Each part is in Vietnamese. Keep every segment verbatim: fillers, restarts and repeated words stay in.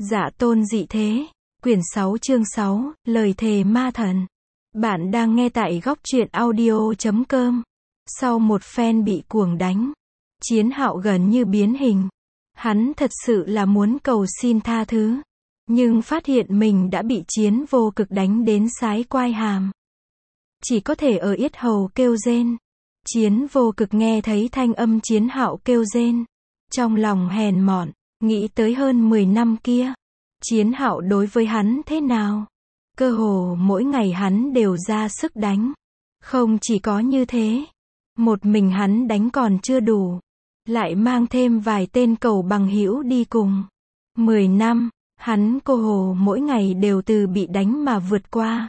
Dạ tôn dị thế, quyển sáu chương sáu, lời thề ma thần. Bạn đang nghe tại góc truyện audio chấm com. Sau một phen bị cuồng đánh, Chiến Hạo gần như biến hình. Hắn thật sự là muốn cầu xin tha thứ, nhưng phát hiện mình đã bị Chiến Vô Cực đánh đến sái quai hàm. Chỉ có thể ở yết hầu kêu rên. Chiến Vô Cực nghe thấy thanh âm Chiến Hạo kêu rên, trong lòng hèn mọn, nghĩ tới hơn mười năm kia, Chiến Hạo đối với hắn thế nào. Cơ hồ mỗi ngày hắn đều ra sức đánh. Không chỉ có như thế, một mình hắn đánh còn chưa đủ, lại mang thêm vài tên cầu bằng hữu đi cùng. Mười năm, hắn cơ hồ mỗi ngày đều từ bị đánh mà vượt qua.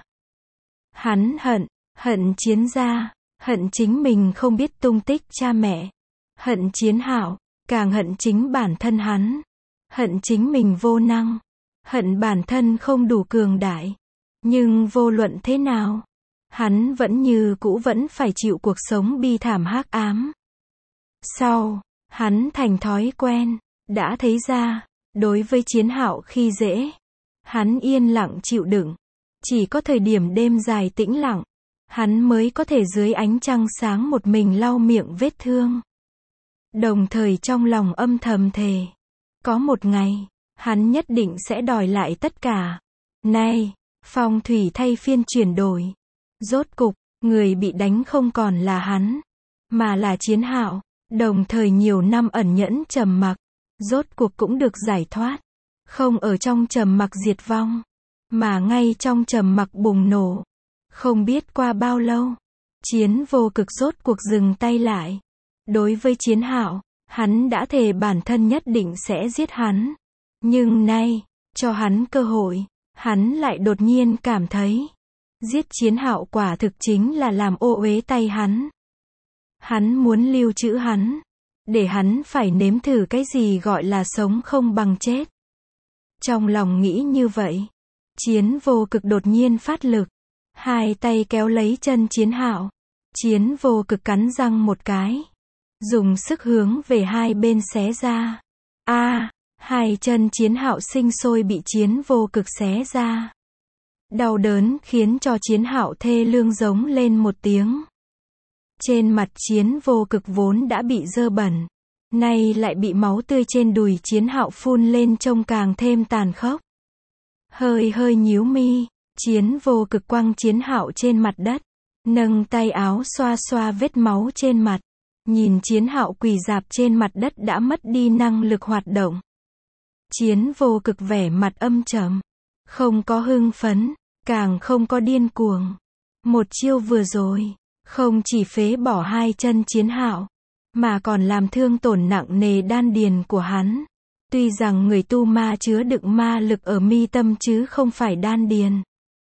Hắn hận, hận Chiến gia, hận chính mình không biết tung tích cha mẹ, hận Chiến Hạo, càng hận chính bản thân hắn, hận chính mình vô năng, hận bản thân không đủ cường đại. Nhưng vô luận thế nào, hắn vẫn như cũ vẫn phải chịu cuộc sống bi thảm hắc ám. Sau, hắn thành thói quen, đã thấy ra, đối với Chiến Hạo khi dễ, hắn yên lặng chịu đựng. Chỉ có thời điểm đêm dài tĩnh lặng, hắn mới có thể dưới ánh trăng sáng một mình lau miệng vết thương. Đồng thời trong lòng âm thầm thề, có một ngày, hắn nhất định sẽ đòi lại tất cả. Nay, phong thủy thay phiên chuyển đổi. Rốt cục, người bị đánh không còn là hắn, mà là Chiến Hạo. Đồng thời nhiều năm ẩn nhẫn trầm mặc, rốt cuộc cũng được giải thoát. Không ở trong trầm mặc diệt vong, mà ngay trong trầm mặc bùng nổ. Không biết qua bao lâu, Chiến Vô Cực rốt cuộc dừng tay lại. Đối với Chiến Hạo, hắn đã thề bản thân nhất định sẽ giết hắn. Nhưng nay, cho hắn cơ hội, hắn lại đột nhiên cảm thấy, giết Chiến Hạo quả thực chính là làm ô uế tay hắn. Hắn muốn lưu trữ hắn, để hắn phải nếm thử cái gì gọi là sống không bằng chết. Trong lòng nghĩ như vậy, Chiến Vô Cực đột nhiên phát lực, hai tay kéo lấy chân Chiến Hạo. Chiến Vô Cực cắn răng một cái, dùng sức hướng về hai bên xé ra. A, à, hai chân Chiến Hạo sinh sôi bị Chiến Vô Cực xé ra. Đau đớn khiến cho Chiến Hạo thê lương giống lên một tiếng. Trên mặt Chiến Vô Cực vốn đã bị dơ bẩn, nay lại bị máu tươi trên đùi Chiến Hạo phun lên trông càng thêm tàn khốc. Hơi hơi nhíu mi, Chiến Vô Cực quăng Chiến Hạo trên mặt đất, nâng tay áo xoa xoa vết máu trên mặt, nhìn Chiến Hạo quỳ rạp trên mặt đất đã mất đi năng lực hoạt động. Chiến Vô Cực vẻ mặt âm trầm, không có hưng phấn, càng không có điên cuồng. Một chiêu vừa rồi, không chỉ phế bỏ hai chân Chiến Hạo, mà còn làm thương tổn nặng nề đan điền của hắn. Tuy rằng người tu ma chứa đựng ma lực ở mi tâm chứ không phải đan điền,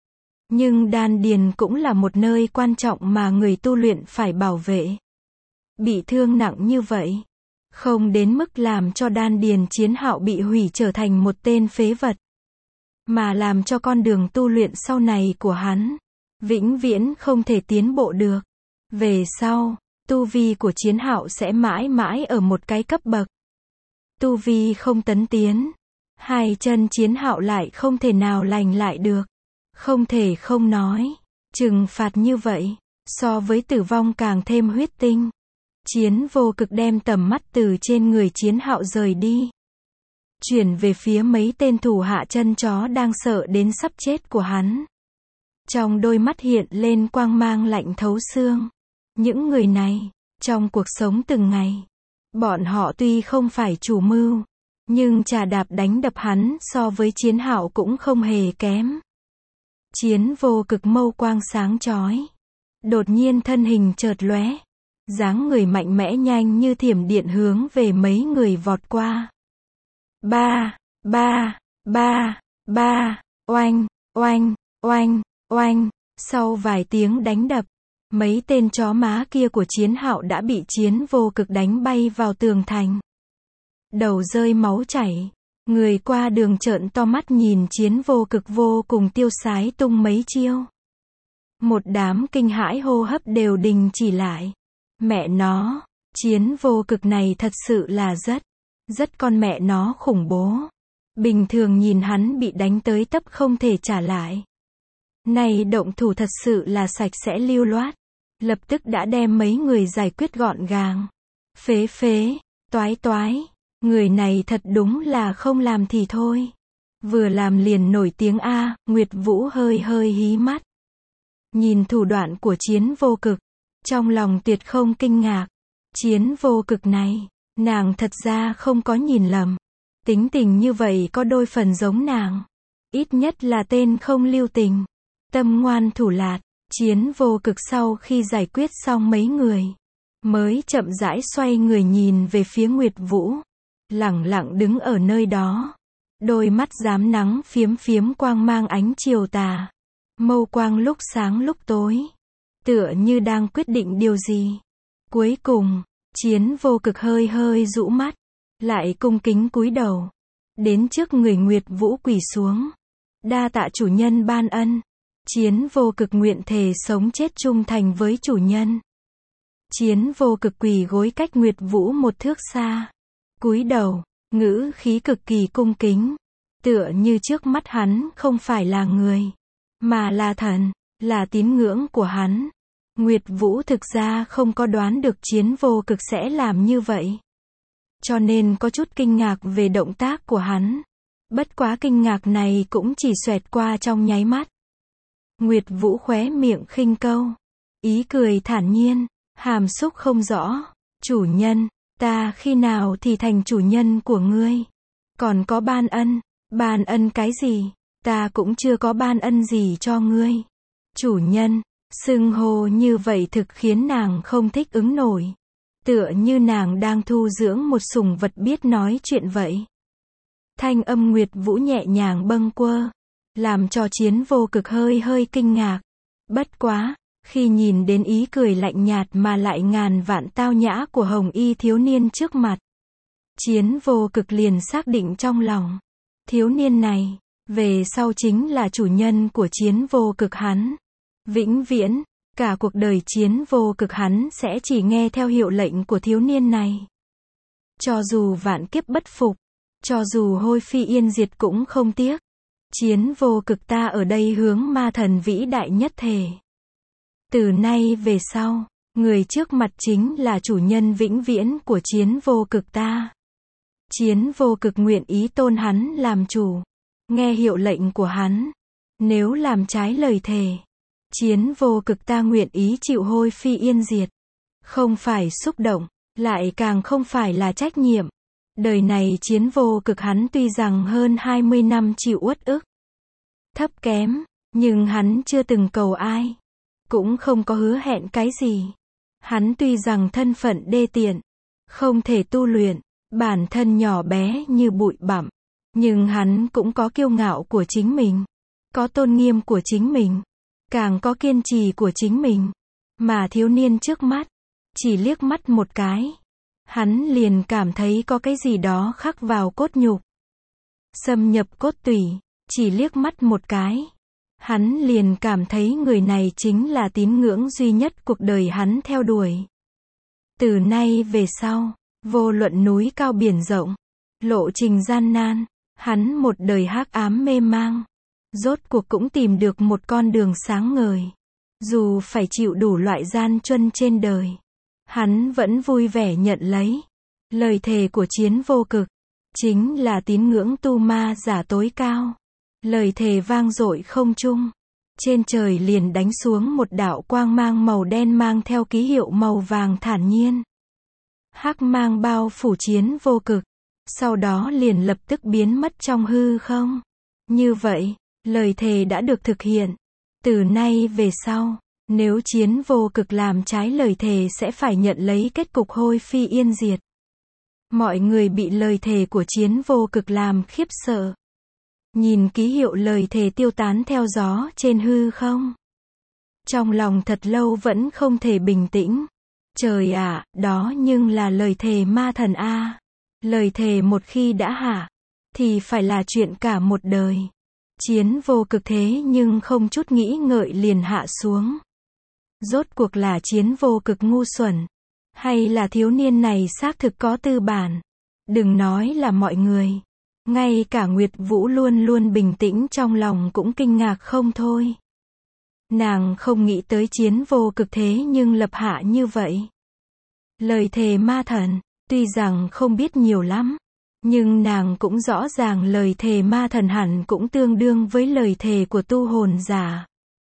nhưng đan điền cũng là một nơi quan trọng mà người tu luyện phải bảo vệ. Bị thương nặng như vậy, không đến mức làm cho đan điền Chiến Hạo bị hủy trở thành một tên phế vật, mà làm cho con đường tu luyện sau này của hắn vĩnh viễn không thể tiến bộ được. Về sau, tu vi của Chiến Hạo sẽ mãi mãi ở một cái cấp bậc. Tu vi không tấn tiến, hai chân Chiến Hạo lại không thể nào lành lại được. Không thể không nói, trừng phạt như vậy, so với tử vong càng thêm huyết tinh. Chiến Vô Cực đem tầm mắt từ trên người Chiến Hạo rời đi, chuyển về phía mấy tên thủ hạ chân chó đang sợ đến sắp chết của hắn. Trong đôi mắt hiện lên quang mang lạnh thấu xương. Những người này, trong cuộc sống từng ngày, bọn họ tuy không phải chủ mưu, nhưng trà đạp đánh đập hắn so với Chiến Hạo cũng không hề kém. Chiến Vô Cực mâu quang sáng chói, đột nhiên thân hình chợt lóe, dáng người mạnh mẽ nhanh như thiểm điện hướng về mấy người vọt qua. Ba, ba, ba, ba, oanh, oanh, oanh, oanh. Sau vài tiếng đánh đập, mấy tên chó má kia của Chiến Hạo đã bị Chiến Vô Cực đánh bay vào tường thành. Đầu rơi máu chảy, người qua đường trợn to mắt nhìn Chiến Vô Cực vô cùng tiêu sái tung mấy chiêu. Một đám kinh hãi hô hấp đều đình chỉ lại. Mẹ nó, Chiến Vô Cực này thật sự là rất, rất con mẹ nó khủng bố. Bình thường nhìn hắn bị đánh tới tấp không thể trả lại. Này động thủ thật sự là sạch sẽ lưu loát. Lập tức đã đem mấy người giải quyết gọn gàng. Phế phế, toái toái. Người này thật đúng là không làm thì thôi. Vừa làm liền nổi tiếng A, Nguyệt Vũ hơi hơi hí mắt. Nhìn thủ đoạn của Chiến Vô Cực. Trong lòng tuyệt không kinh ngạc. Chiến Vô Cực này, nàng thật ra không có nhìn lầm. Tính tình như vậy có đôi phần giống nàng. Ít nhất là tên không lưu tình. Tâm ngoan thủ lạt. Chiến Vô Cực sau khi giải quyết xong mấy người, mới chậm rãi xoay người nhìn về phía Nguyệt Vũ. Lẳng lặng đứng ở nơi đó. Đôi mắt rám nắng phiếm phiếm quang mang ánh chiều tà. Mâu quang lúc sáng lúc tối. Tựa như đang quyết định điều gì. Cuối cùng, Chiến Vô Cực hơi hơi rũ mắt. Lại cung kính cúi đầu. Đến trước người Nguyệt Vũ quỳ xuống. Đa tạ chủ nhân ban ân. Chiến Vô Cực nguyện thề sống chết trung thành với chủ nhân. Chiến Vô Cực quỳ gối cách Nguyệt Vũ một thước xa. Cúi đầu, ngữ khí cực kỳ cung kính. Tựa như trước mắt hắn không phải là người, mà là thần, là tín ngưỡng của hắn. Nguyệt Vũ thực ra không có đoán được Chiến Vô Cực sẽ làm như vậy. Cho nên có chút kinh ngạc về động tác của hắn. Bất quá kinh ngạc này cũng chỉ xoẹt qua trong nháy mắt. Nguyệt Vũ khóe miệng khinh câu. Ý cười thản nhiên, hàm xúc không rõ. Chủ nhân, ta khi nào thì thành chủ nhân của ngươi? Còn có ban ân, ban ân cái gì? Ta cũng chưa có ban ân gì cho ngươi. Chủ nhân, xưng hô như vậy thực khiến nàng không thích ứng nổi. Tựa như nàng đang thu dưỡng một sủng vật biết nói chuyện vậy. Thanh âm Nguyệt Vũ nhẹ nhàng bâng quơ, làm cho Chiến Vô Cực hơi hơi kinh ngạc. Bất quá, khi nhìn đến ý cười lạnh nhạt mà lại ngàn vạn tao nhã của hồng y thiếu niên trước mặt, Chiến Vô Cực liền xác định trong lòng. Thiếu niên này, về sau chính là chủ nhân của Chiến Vô Cực hắn. Vĩnh viễn, cả cuộc đời Chiến Vô Cực hắn sẽ chỉ nghe theo hiệu lệnh của thiếu niên này. Cho dù vạn kiếp bất phục, cho dù hôi phi yên diệt cũng không tiếc. Chiến Vô Cực ta ở đây hướng ma thần vĩ đại nhất thề. Từ nay về sau, người trước mặt chính là chủ nhân vĩnh viễn của Chiến Vô Cực ta. Chiến Vô Cực nguyện ý tôn hắn làm chủ, nghe hiệu lệnh của hắn. Nếu làm trái lời thề, Chiến Vô Cực ta nguyện ý chịu hôi phi yên diệt. Không phải xúc động, lại càng không phải là trách nhiệm. Đời này Chiến Vô Cực hắn tuy rằng hơn hai mươi năm chịu uất ức, thấp kém, nhưng hắn chưa từng cầu ai, cũng không có hứa hẹn cái gì. Hắn tuy rằng thân phận đê tiện, không thể tu luyện, bản thân nhỏ bé như bụi bặm, nhưng hắn cũng có kiêu ngạo của chính mình, có tôn nghiêm của chính mình, càng có kiên trì của chính mình. Mà thiếu niên trước mắt, chỉ liếc mắt một cái, hắn liền cảm thấy có cái gì đó khắc vào cốt nhục, xâm nhập cốt tủy. Chỉ liếc mắt một cái, hắn liền cảm thấy người này chính là tín ngưỡng duy nhất cuộc đời hắn theo đuổi. Từ nay về sau, vô luận núi cao biển rộng, lộ trình gian nan, hắn một đời hắc ám mê mang, rốt cuộc cũng tìm được một con đường sáng ngời. Dù phải chịu đủ loại gian truân trên đời, hắn vẫn vui vẻ nhận lấy. Lời thề của Chiến Vô Cực, chính là tín ngưỡng tu ma giả tối cao. Lời thề vang dội không trung. Trên trời liền đánh xuống một đạo quang mang màu đen mang theo ký hiệu màu vàng thản nhiên. Hắc mang bao phủ Chiến Vô Cực, sau đó liền lập tức biến mất trong hư không. Như vậy, lời thề đã được thực hiện. Từ nay về sau, nếu Chiến Vô Cực làm trái lời thề sẽ phải nhận lấy kết cục hôi phi yên diệt. Mọi người bị lời thề của Chiến Vô Cực làm khiếp sợ. Nhìn ký hiệu lời thề tiêu tán theo gió trên hư không, trong lòng thật lâu vẫn không thể bình tĩnh. Trời ạ, đó nhưng là lời thề ma thần a. Lời thề một khi đã hạ, thì phải là chuyện cả một đời. Chiến Vô Cực thế nhưng không chút nghĩ ngợi liền hạ xuống. Rốt cuộc là Chiến Vô Cực ngu xuẩn, hay là thiếu niên này xác thực có tư bản? Đừng nói là mọi người, Ngay cả Nguyệt Vũ luôn luôn bình tĩnh trong lòng cũng kinh ngạc không thôi. Nàng không nghĩ tới Chiến Vô Cực thế nhưng lập hạ như vậy. Lời thề ma thần, tuy rằng không biết nhiều lắm, nhưng nàng cũng rõ ràng lời thề ma thần hẳn cũng tương đương với lời thề của tu hồn giả.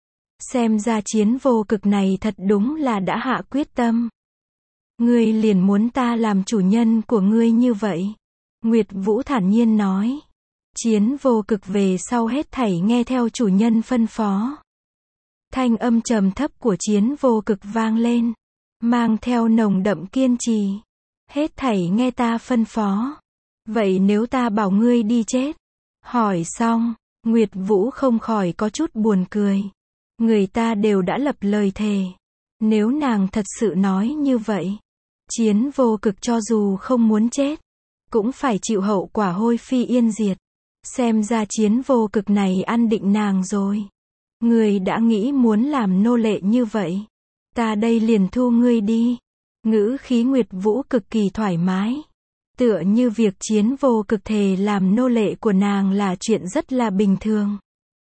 Xem ra Chiến Vô Cực này thật đúng là đã hạ quyết tâm. Ngươi liền muốn ta làm chủ nhân của ngươi như vậy. Nguyệt Vũ thản nhiên nói. Chiến Vô Cực về sau hết thảy nghe theo chủ nhân phân phó. Thanh âm trầm thấp của Chiến Vô Cực vang lên, mang theo nồng đậm kiên trì. Hết thảy nghe ta phân phó. Vậy nếu ta bảo ngươi đi chết? Hỏi xong, Nguyệt Vũ không khỏi có chút buồn cười. Người ta đều đã lập lời thề. Nếu nàng thật sự nói như vậy, Chiến Vô Cực cho dù không muốn chết, cũng phải chịu hậu quả hôi phi yên diệt. Xem ra Chiến Vô Cực này ăn định nàng rồi. Ngươi đã nghĩ muốn làm nô lệ như vậy, ta đây liền thu ngươi đi. Ngữ khí Nguyệt Vũ cực kỳ thoải mái. Tựa như việc Chiến Vô Cực thề làm nô lệ của nàng là chuyện rất là bình thường.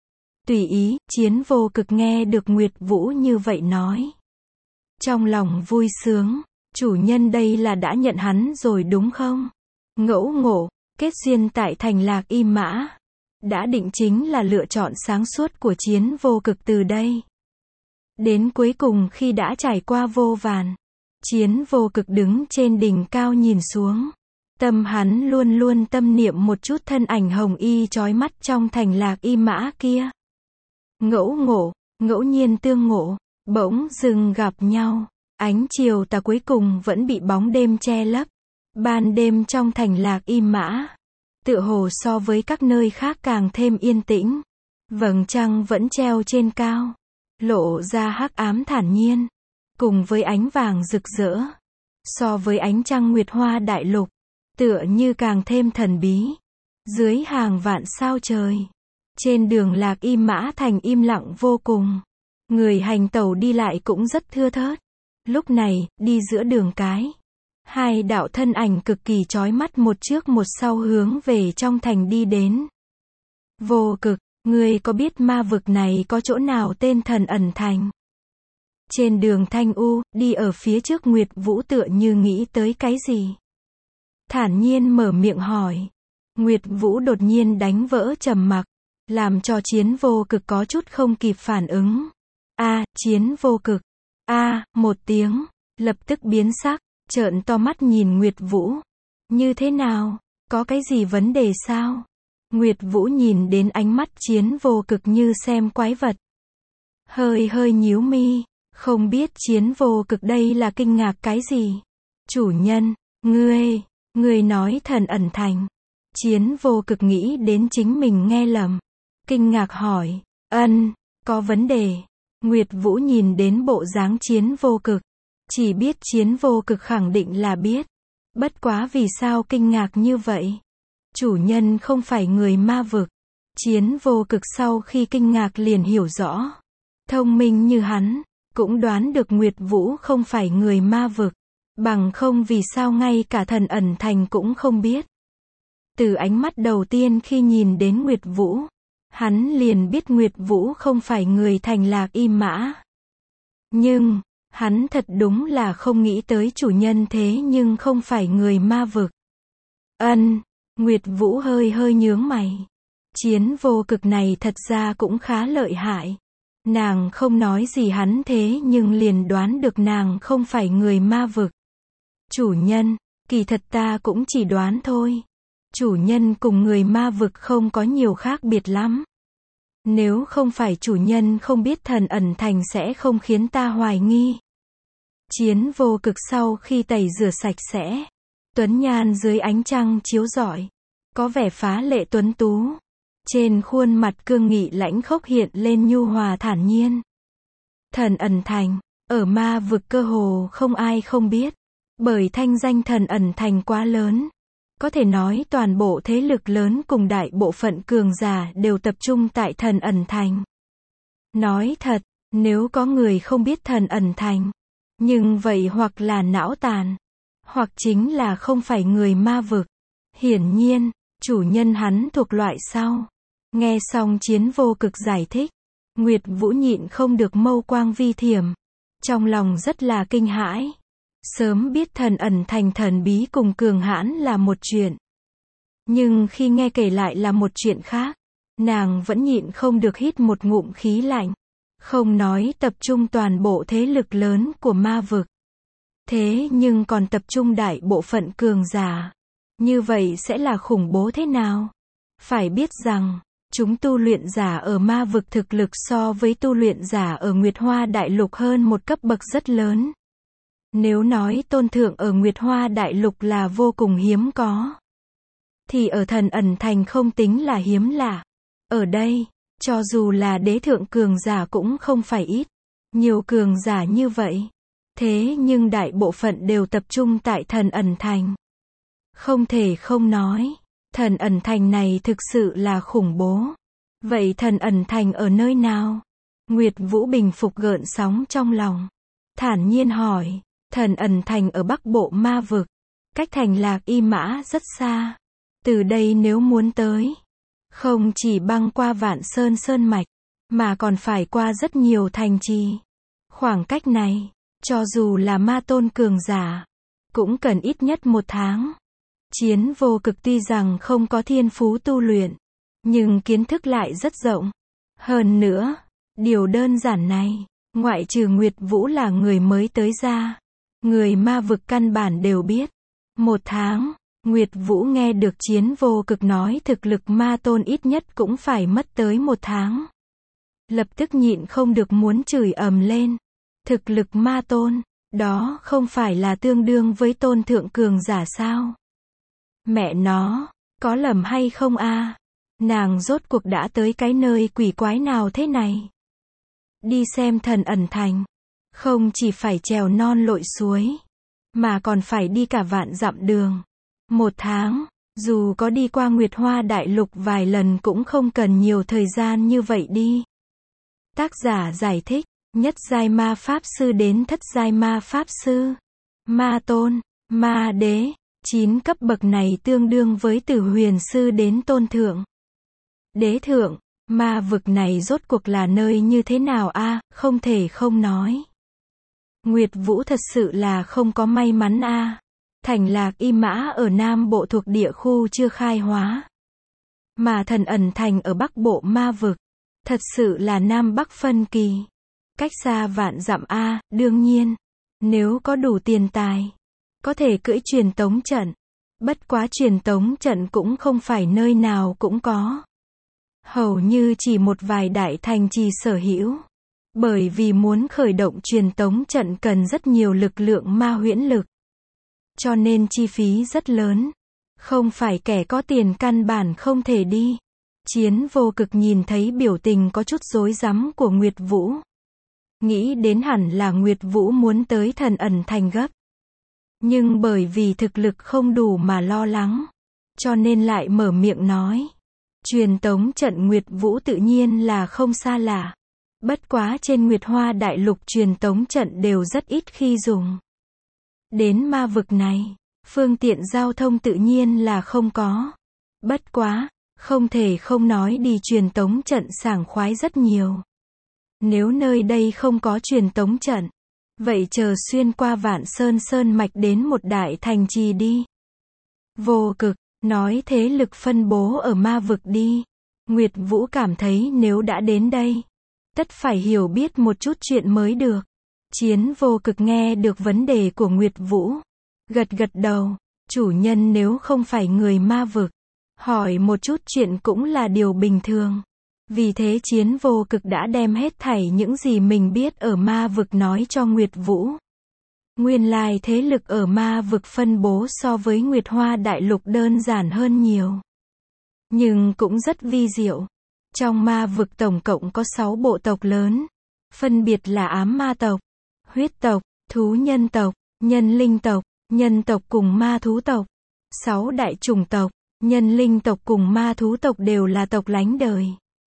Tùy ý, Chiến Vô Cực nghe được Nguyệt Vũ như vậy nói. Trong lòng vui sướng, chủ nhân đây là đã nhận hắn rồi đúng không? Ngẫu ngộ, kết duyên tại thành Lạc Y Mã. Đã định chính là lựa chọn sáng suốt của Chiến Vô Cực từ đây. Đến cuối cùng khi đã trải qua vô vàn, Chiến Vô Cực đứng trên đỉnh cao nhìn xuống. Tâm hắn luôn luôn tâm niệm một chút thân ảnh hồng y chói mắt trong thành Lạc Y Mã kia. Ngẫu ngộ, ngẫu nhiên tương ngộ, bỗng dưng gặp nhau. Ánh chiều tà cuối cùng vẫn bị bóng đêm che lấp. Ban đêm trong thành Lạc Y Mã, tựa hồ so với các nơi khác càng thêm yên tĩnh. Vầng trăng vẫn treo trên cao, lộ ra hắc ám thản nhiên, cùng với ánh vàng rực rỡ. So với ánh trăng nguyệt hoa đại lục, tựa như càng thêm thần bí. Dưới hàng vạn sao trời, trên đường Lạc Y Mã thành im lặng vô cùng. Người hành tẩu đi lại cũng rất thưa thớt. Lúc này, đi giữa đường cái, hai đạo thân ảnh cực kỳ chói mắt một trước một sau hướng về trong thành đi đến. Vô Cực, ngươi có biết ma vực này có chỗ nào tên Thần Ẩn Thành? Trên đường thanh u, đi ở phía trước Nguyệt Vũ tựa như nghĩ tới cái gì. Thản nhiên mở miệng hỏi. Nguyệt Vũ đột nhiên đánh vỡ trầm mặc, làm cho Chiến Vô Cực có chút không kịp phản ứng. A, Chiến Vô Cực. A, một tiếng, lập tức biến sắc, trợn to mắt nhìn Nguyệt Vũ. Như thế nào? Có cái gì vấn đề sao? Nguyệt Vũ nhìn đến ánh mắt Chiến Vô Cực như xem quái vật. Hơi hơi nhíu mi, không biết Chiến Vô Cực đây là kinh ngạc cái gì? Chủ nhân, ngươi, ngươi nói Thần Ẩn Thành. Chiến Vô Cực nghĩ đến chính mình nghe lầm. Kinh ngạc hỏi, ân, có vấn đề. Nguyệt Vũ nhìn đến bộ dáng Chiến Vô Cực, chỉ biết Chiến Vô Cực khẳng định là biết. Bất quá vì sao kinh ngạc như vậy? Chủ nhân không phải người ma vực. Chiến Vô Cực sau khi kinh ngạc liền hiểu rõ. Thông minh như hắn, cũng đoán được Nguyệt Vũ không phải người ma vực. Bằng không vì sao ngay cả Thần Ẩn Thành cũng không biết. Từ ánh mắt đầu tiên khi nhìn đến Nguyệt Vũ, hắn liền biết Nguyệt Vũ không phải người thành Lạc Y Mã. Nhưng, hắn thật đúng là không nghĩ tới chủ nhân thế nhưng không phải người ma vực. Ân, Nguyệt Vũ hơi hơi nhướng mày. Chiến Vô Cực này thật ra cũng khá lợi hại. Nàng không nói gì hắn thế nhưng liền đoán được nàng không phải người ma vực. Chủ nhân, kỳ thật ta cũng chỉ đoán thôi. Chủ nhân cùng người ma vực không có nhiều khác biệt lắm. Nếu không phải chủ nhân không biết Thần Ẩn Thành sẽ không khiến ta hoài nghi. Chiến Vô Cực sau khi tẩy rửa sạch sẽ, tuấn nhan dưới ánh trăng chiếu rọi, có vẻ phá lệ tuấn tú. Trên khuôn mặt cương nghị lãnh khốc hiện lên nhu hòa thản nhiên. Thần Ẩn Thành, ở ma vực cơ hồ không ai không biết, bởi thanh danh Thần Ẩn Thành quá lớn. Có thể nói toàn bộ thế lực lớn cùng đại bộ phận cường giả đều tập trung tại Thần Ẩn Thành. Nói thật, nếu có người không biết Thần Ẩn Thành, nhưng vậy hoặc là não tàn, hoặc chính là không phải người ma vực. Hiển nhiên, chủ nhân hắn thuộc loại sau. Nghe xong Chiến Vô Cực giải thích, Nguyệt Vũ nhịn không được mâu quang vi thiểm. Trong lòng rất là kinh hãi. Sớm biết thần ẩn thành thần bí cùng cường hãn là một chuyện. Nhưng khi nghe kể lại là một chuyện khác, nàng vẫn nhịn không được hít một ngụm khí lạnh. Không nói tập trung toàn bộ thế lực lớn của ma vực. Thế nhưng còn tập trung đại bộ phận cường giả. Như vậy sẽ là khủng bố thế nào? Phải biết rằng, chúng tu luyện giả ở ma vực thực lực so với tu luyện giả ở Nguyệt Hoa Đại Lục hơn một cấp bậc rất lớn. Nếu nói tôn thượng ở Nguyệt Hoa Đại Lục là vô cùng hiếm có, thì ở Thần Ẩn Thành không tính là hiếm lạ. Ở đây, cho dù là đế thượng cường giả cũng không phải ít. Nhiều cường giả như vậy. Thế nhưng đại bộ phận đều tập trung tại Thần Ẩn Thành. Không thể không nói, Thần Ẩn Thành này thực sự là khủng bố. Vậy Thần Ẩn Thành ở nơi nào? Nguyệt Vũ bình phục gợn sóng trong lòng. Thản nhiên hỏi, Thần Ẩn Thành ở Bắc Bộ ma vực. Cách thành Lạc Y Mã rất xa. Từ đây nếu muốn tới, không chỉ băng qua Vạn Sơn Sơn Mạch, mà còn phải qua rất nhiều thành trì. Khoảng cách này, cho dù là ma tôn cường giả, cũng cần ít nhất một tháng. Chiến Vô Cực tuy rằng không có thiên phú tu luyện, nhưng kiến thức lại rất rộng. Hơn nữa, điều đơn giản này, ngoại trừ Nguyệt Vũ là người mới tới ra, người ma vực căn bản đều biết. Một tháng, Nguyệt Vũ nghe được Chiến Vô Cực nói thực lực ma tôn ít nhất cũng phải mất tới một tháng. Lập tức nhịn không được muốn chửi ầm lên. Thực lực ma tôn, đó không phải là tương đương với tôn thượng cường giả sao? Mẹ nó, có lầm hay không a? Nàng rốt cuộc đã tới cái nơi quỷ quái nào thế này? Đi xem Thần Ẩn Thành, không chỉ phải trèo non lội suối, mà còn phải đi cả vạn dặm đường. Một tháng, dù có đi qua Nguyệt Hoa Đại Lục vài lần cũng không cần nhiều thời gian như vậy đi. Tác giả giải thích, nhất giai ma pháp sư đến thất giai ma pháp sư, ma tôn, ma đế, chín cấp bậc này tương đương với từ huyền sư đến tôn thượng. Đế thượng, ma vực này rốt cuộc là nơi như thế nào a? À, không thể không nói. Nguyệt Vũ thật sự là không có may mắn a. À. Thành Lạc Y Mã ở Nam Bộ thuộc địa khu chưa khai hóa. Mà Thần Ẩn Thành ở Bắc Bộ ma vực. Thật sự là Nam Bắc phân kỳ. Cách xa vạn dặm a, à, đương nhiên. Nếu có đủ tiền tài, có thể cưỡi truyền tống trận. Bất quá truyền tống trận cũng không phải nơi nào cũng có. Hầu như chỉ một vài đại thành trì sở hữu. Bởi vì muốn khởi động truyền tống trận cần rất nhiều lực lượng ma huyễn lực. Cho nên chi phí rất lớn. Không phải kẻ có tiền căn bản không thể đi. Chiến Vô Cực nhìn thấy biểu tình có chút rối rắm của Nguyệt Vũ. Nghĩ đến hẳn là Nguyệt Vũ muốn tới Thần Ẩn Thành gấp. Nhưng bởi vì thực lực không đủ mà lo lắng. Cho nên lại mở miệng nói. Truyền tống trận Nguyệt Vũ tự nhiên là không xa lạ. Bất quá trên Nguyệt Hoa Đại Lục truyền tống trận đều rất ít khi dùng. Đến ma vực này, phương tiện giao thông tự nhiên là không có. Bất quá, không thể không nói đi truyền tống trận sảng khoái rất nhiều. Nếu nơi đây không có truyền tống trận, vậy chờ xuyên qua Vạn Sơn Sơn Mạch đến một đại thành trì đi. Vô Cực, nói thế lực phân bố ở ma vực đi. Nguyệt Vũ cảm thấy nếu đã đến đây, tất phải hiểu biết một chút chuyện mới được. Chiến Vô Cực nghe được vấn đề của Nguyệt Vũ. Gật gật đầu, chủ nhân nếu không phải người ma vực, hỏi một chút chuyện cũng là điều bình thường. Vì thế Chiến Vô Cực đã đem hết thảy những gì mình biết ở ma vực nói cho Nguyệt Vũ. Nguyên lai thế lực ở ma vực phân bố so với Nguyệt Hoa Đại Lục đơn giản hơn nhiều. Nhưng cũng rất vi diệu. Trong ma vực tổng cộng có sáu bộ tộc lớn. Phân biệt là ám ma tộc, huyết tộc, thú nhân tộc, nhân linh tộc, nhân tộc cùng ma thú tộc. Sáu đại chủng tộc, nhân linh tộc cùng ma thú tộc đều là tộc lánh đời.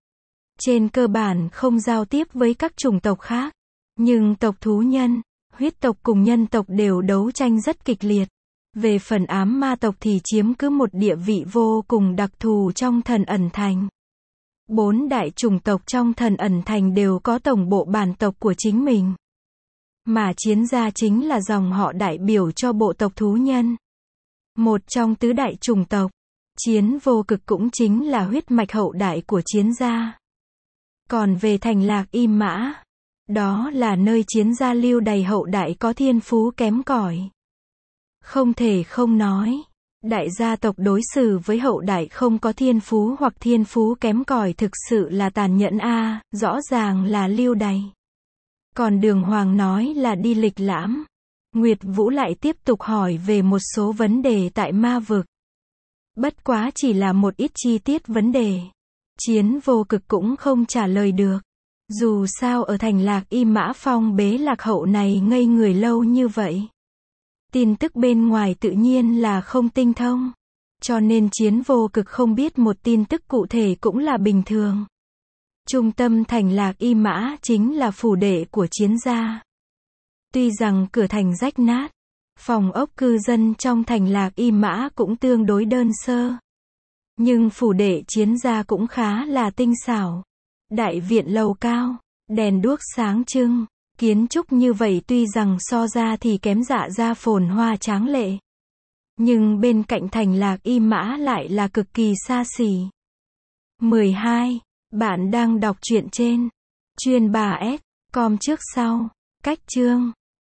Trên cơ bản không giao tiếp với các chủng tộc khác. Nhưng tộc thú nhân, huyết tộc cùng nhân tộc đều đấu tranh rất kịch liệt. Về phần ám ma tộc thì chiếm cứ một địa vị vô cùng đặc thù trong Thần Ẩn Thành. Bốn đại chủng tộc trong Thần Ẩn Thành đều có tổng bộ bản tộc của chính mình. Mà Chiến gia chính là dòng họ đại biểu cho bộ tộc thú nhân. Một trong tứ đại chủng tộc, Chiến Vô Cực cũng chính là huyết mạch hậu đại của Chiến gia. Còn về thành Lạc Y Mã, đó là nơi Chiến gia lưu đày hậu đại có thiên phú kém cỏi. Không thể không nói, đại gia tộc đối xử với hậu đại không có thiên phú hoặc thiên phú kém cỏi thực sự là tàn nhẫn a, rõ ràng là lưu đày. Còn Đường Hoàng nói là đi lịch lãm. Nguyệt Vũ lại tiếp tục hỏi về một số vấn đề tại ma vực. Bất quá chỉ là một ít chi tiết vấn đề. Chiến Vô Cực cũng không trả lời được. Dù sao ở thành Lạc Y Mã Phong bế lạc hậu này ngây người lâu như vậy. Tin tức bên ngoài tự nhiên là không tinh thông. Cho nên Chiến Vô Cực không biết một tin tức cụ thể cũng là bình thường. Trung tâm thành Lạc Y Mã chính là phủ đệ của Chiến gia. Tuy rằng cửa thành rách nát, phòng ốc cư dân trong thành Lạc Y Mã cũng tương đối đơn sơ. Nhưng phủ đệ Chiến gia cũng khá là tinh xảo. Đại viện lầu cao, đèn đuốc sáng trưng, kiến trúc như vậy tuy rằng so ra thì kém Dạ gia phồn hoa tráng lệ. Nhưng bên cạnh thành Lạc Y Mã lại là cực kỳ xa xỉ. mười hai. Bạn đang đọc truyện trên chuyên bà S com trước sau. Cách chương